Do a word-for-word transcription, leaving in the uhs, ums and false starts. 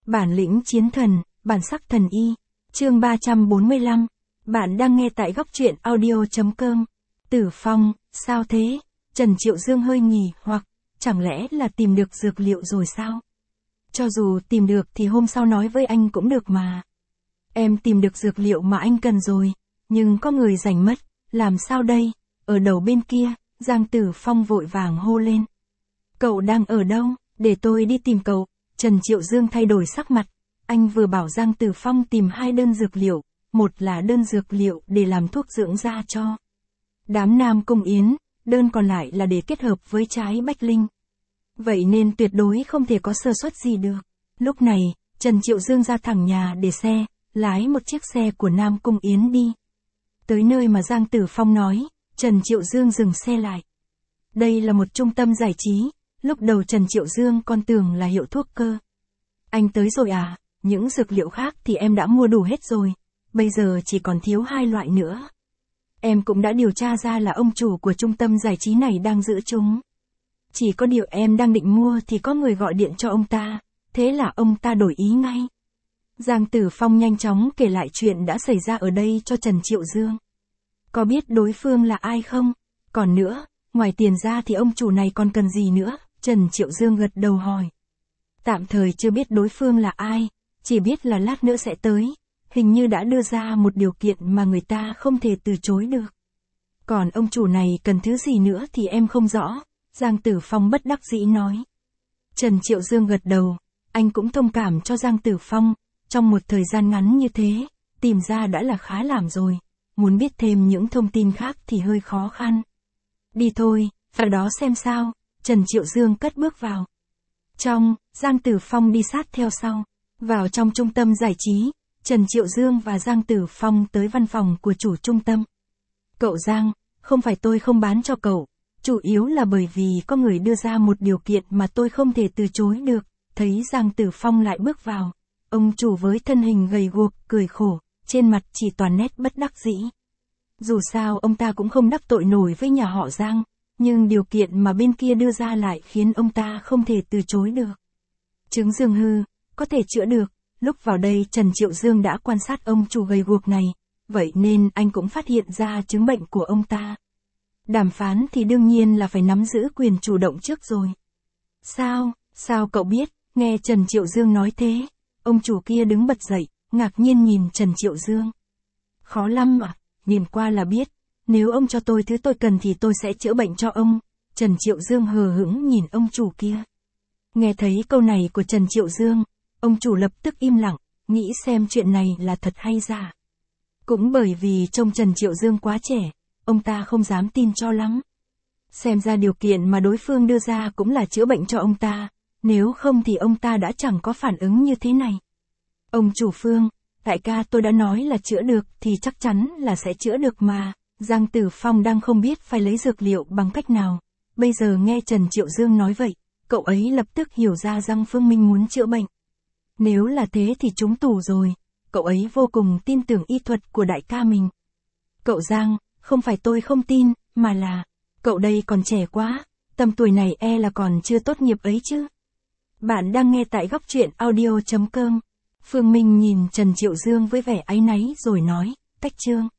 Bản lĩnh chiến thần, bản sắc thần y. Chương ba trăm bốn mươi lăm. Bạn đang nghe tại góc truyện audio chấm com. Tử Phong, sao thế? Trần Triệu Dương hơi nghỉ hoặc, chẳng lẽ là tìm được dược liệu rồi sao? Cho dù tìm được thì hôm sau nói với anh cũng được mà. Em tìm được dược liệu mà anh cần rồi, nhưng có người giành mất, làm sao đây? Ở đầu bên kia, Giang Tử Phong vội vàng hô lên. Cậu đang ở đâu? Để tôi đi tìm cậu. Trần Triệu Dương thay đổi sắc mặt, anh vừa bảo Giang Tử Phong tìm hai đơn dược liệu, một là đơn dược liệu để làm thuốc dưỡng da cho đám Nam Cung Yến, đơn còn lại là để kết hợp với trái bách linh. Vậy nên tuyệt đối không thể có sơ suất gì được. Lúc này, Trần Triệu Dương ra thẳng nhà để xe, lái một chiếc xe của Nam Cung Yến đi. Tới nơi mà Giang Tử Phong nói, Trần Triệu Dương dừng xe lại. Đây là một trung tâm giải trí, lúc đầu Trần Triệu Dương còn tưởng là hiệu thuốc cơ. Anh tới rồi à, những dược liệu khác thì em đã mua đủ hết rồi, bây giờ chỉ còn thiếu hai loại nữa. Em cũng đã điều tra ra là ông chủ của trung tâm giải trí này đang giữ chúng. Chỉ có điều em đang định mua thì có người gọi điện cho ông ta, thế là ông ta đổi ý ngay. Giang Tử Phong nhanh chóng kể lại chuyện đã xảy ra ở đây cho Trần Triệu Dương. Có biết đối phương là ai không? Còn nữa, ngoài tiền ra thì ông chủ này còn cần gì nữa? Trần Triệu Dương gật đầu hỏi. Tạm thời chưa biết đối phương là ai, chỉ biết là lát nữa sẽ tới, hình như đã đưa ra một điều kiện mà người ta không thể từ chối được. Còn ông chủ này cần thứ gì nữa thì em không rõ, Giang Tử Phong bất đắc dĩ nói. Trần Triệu Dương gật đầu, anh cũng thông cảm cho Giang Tử Phong, trong một thời gian ngắn như thế, tìm ra đã là khá làm rồi, muốn biết thêm những thông tin khác thì hơi khó khăn. Đi thôi, vào đó xem sao. Trần Triệu Dương cất bước vào. Trong, Giang Tử Phong đi sát theo sau. Vào trong trung tâm giải trí, Trần Triệu Dương và Giang Tử Phong tới văn phòng của chủ trung tâm. Cậu Giang, không phải tôi không bán cho cậu, chủ yếu là bởi vì có người đưa ra một điều kiện mà tôi không thể từ chối được. Thấy Giang Tử Phong lại bước vào, ông chủ với thân hình gầy guộc, cười khổ, trên mặt chỉ toàn nét bất đắc dĩ. Dù sao ông ta cũng không đắc tội nổi với nhà họ Giang. Nhưng điều kiện mà bên kia đưa ra lại khiến ông ta không thể từ chối được. Chứng dương hư, có thể chữa được, lúc vào đây Trần Triệu Dương đã quan sát ông chủ gầy guộc này, vậy nên anh cũng phát hiện ra chứng bệnh của ông ta. Đàm phán thì đương nhiên là phải nắm giữ quyền chủ động trước rồi. Sao, sao cậu biết, nghe Trần Triệu Dương nói thế, ông chủ kia đứng bật dậy, ngạc nhiên nhìn Trần Triệu Dương. Khó lắm à, nhìn qua là biết. Nếu ông cho tôi thứ tôi cần thì tôi sẽ chữa bệnh cho ông. Trần Triệu Dương hờ hững nhìn ông chủ kia. Nghe thấy câu này của Trần Triệu Dương, ông chủ lập tức im lặng, nghĩ xem chuyện này là thật hay giả. Cũng bởi vì trông Trần Triệu Dương quá trẻ, ông ta không dám tin cho lắm. Xem ra điều kiện mà đối phương đưa ra cũng là chữa bệnh cho ông ta, nếu không thì ông ta đã chẳng có phản ứng như thế này. Ông chủ Phương, đại ca tôi đã nói là chữa được thì chắc chắn là sẽ chữa được mà. Giang Tử Phong đang không biết phải lấy dược liệu bằng cách nào. Bây giờ nghe Trần Triệu Dương nói vậy, cậu ấy lập tức hiểu ra Giang Phương Minh muốn chữa bệnh. Nếu là thế thì trúng tủ rồi. Cậu ấy vô cùng tin tưởng y thuật của đại ca mình. Cậu Giang, không phải tôi không tin, mà là, cậu đây còn trẻ quá, tầm tuổi này e là còn chưa tốt nghiệp ấy chứ. Bạn đang nghe tại góc truyện audio chấm com. Phương Minh nhìn Trần Triệu Dương với vẻ áy náy rồi nói, Tách Trương.